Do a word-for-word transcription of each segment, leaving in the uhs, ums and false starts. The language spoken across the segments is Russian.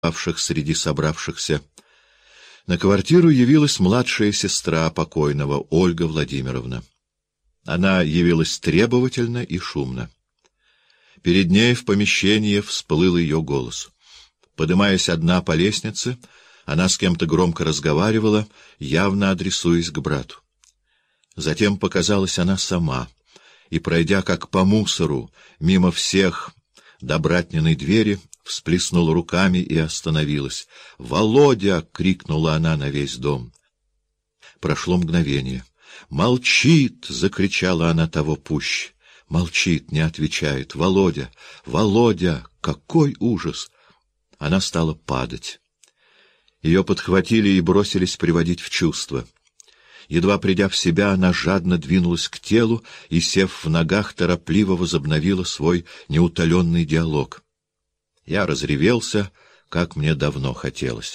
павших среди собравшихся, на квартиру явилась младшая сестра покойного, Ольга Владимировна. Она явилась требовательно и шумно. Перед ней в помещении всплыл ее голос. Подымаясь одна по лестнице, она с кем-то громко разговаривала, явно адресуясь к брату. Затем показалась она сама, и, пройдя как по мусору, мимо всех до братниной двери, всплеснула руками и остановилась. «Володя!» — крикнула она на весь дом. Прошло мгновение. «Молчит!» — закричала она того пуще. Молчит, не отвечает. «Володя! Володя! Какой ужас!» Она стала падать. Ее подхватили и бросились приводить в чувство. Едва придя в себя, она жадно двинулась к телу и, сев в ногах, торопливо возобновила свой неутоленный диалог. Я разревелся, как мне давно хотелось.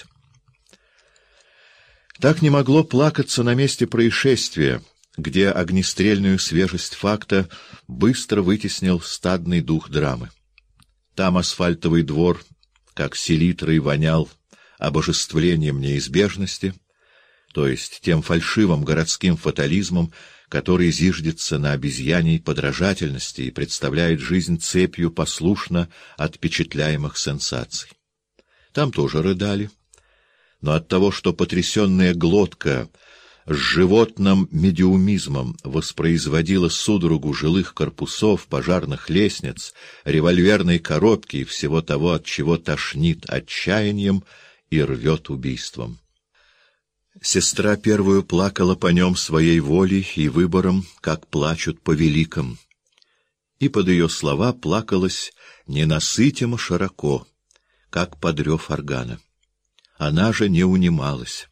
Так не могло плакаться на месте происшествия, где огнестрельную свежесть факта быстро вытеснил стадный дух драмы. Там асфальтовый двор, как селитрой, вонял обожествлением неизбежности, то есть тем фальшивым городским фатализмом, который зиждется на обезьяньей подражательности и представляет жизнь цепью послушно отпечатляемых сенсаций. Там тоже рыдали, но от того, что потрясенная глотка с животным медиумизмом воспроизводила судорогу жилых корпусов, пожарных лестниц, револьверной коробки и всего того, от чего тошнит отчаянием и рвет убийством. Сестра первую плакала по нем своей волей и выбором, как плачут по великим. И под ее слова плакалось ненасытимо широко, как под рев органа. Она же не унималась.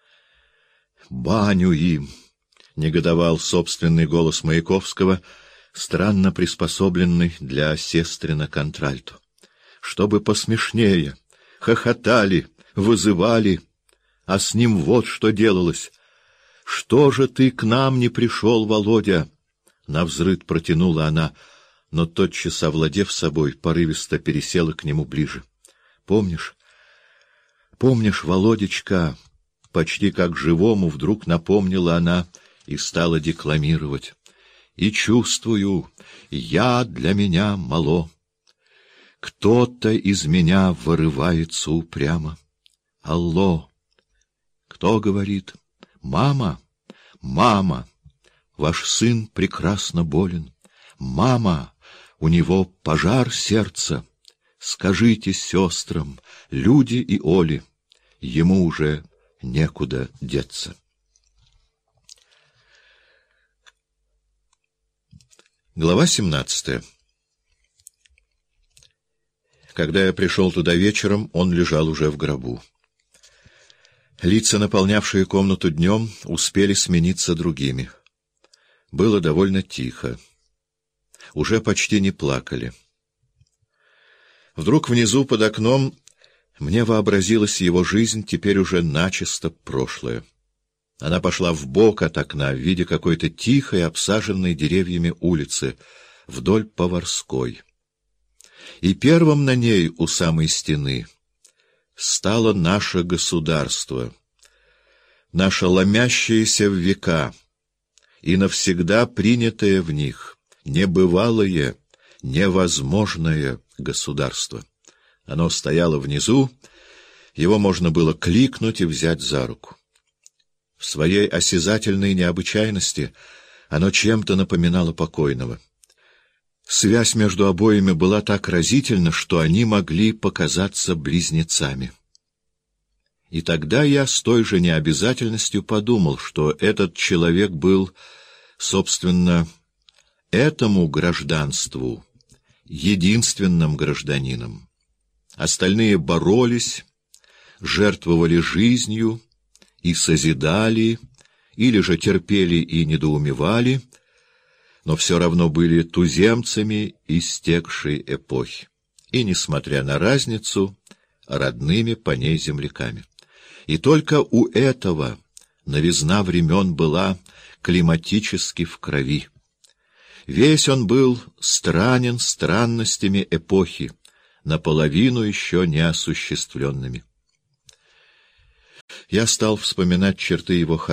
«Баню им!» — негодовал собственный голос Маяковского, странно приспособленный для сестрина контральто. «Чтобы посмешнее, хохотали, вызывали, а с ним вот что делалось. Что же ты к нам не пришел, Володя?» Навзрыд протянула она, но тотчас, овладев собой, порывисто пересела к нему ближе. «Помнишь, помнишь, Володечка?» Почти как живому вдруг напомнила она и стала декламировать. «И чувствую, я для меня мало. Кто-то из меня вырывается упрямо. Алло! Кто говорит? Мама! Мама! Ваш сын прекрасно болен. Мама! У него пожар сердца. Скажите сестрам, Люде и Оле, ему уже некуда деться». Глава семнадцатая. Когда я пришел туда вечером, он лежал уже в гробу. Лица, наполнявшие комнату днем, успели смениться другими. Было довольно тихо. Уже почти не плакали. Вдруг внизу под окном мне вообразилась его жизнь, теперь уже начисто прошлое. Она пошла вбок от окна в виде какой-то тихой, обсаженной деревьями улицы, вдоль Поварской. И первым на ней, у самой стены, стало наше государство, наше ломящееся в века и навсегда принятое в них небывалое, невозможное государство. Оно стояло внизу, его можно было кликнуть и взять за руку. В своей осязательной необычайности оно чем-то напоминало покойного. Связь между обоими была так разительна, что они могли показаться близнецами. И тогда я с той же необязательностью подумал, что этот человек был, собственно, этому гражданству единственным гражданином. Остальные боролись, жертвовали жизнью и созидали, или же терпели и недоумевали, но все равно были туземцами истекшей эпохи, и, несмотря на разницу, родными по ней земляками. И только у этого новизна времен была климатически в крови. Весь он был странен странностями эпохи, наполовину еще неосуществленными. Я стал вспоминать черты его характера.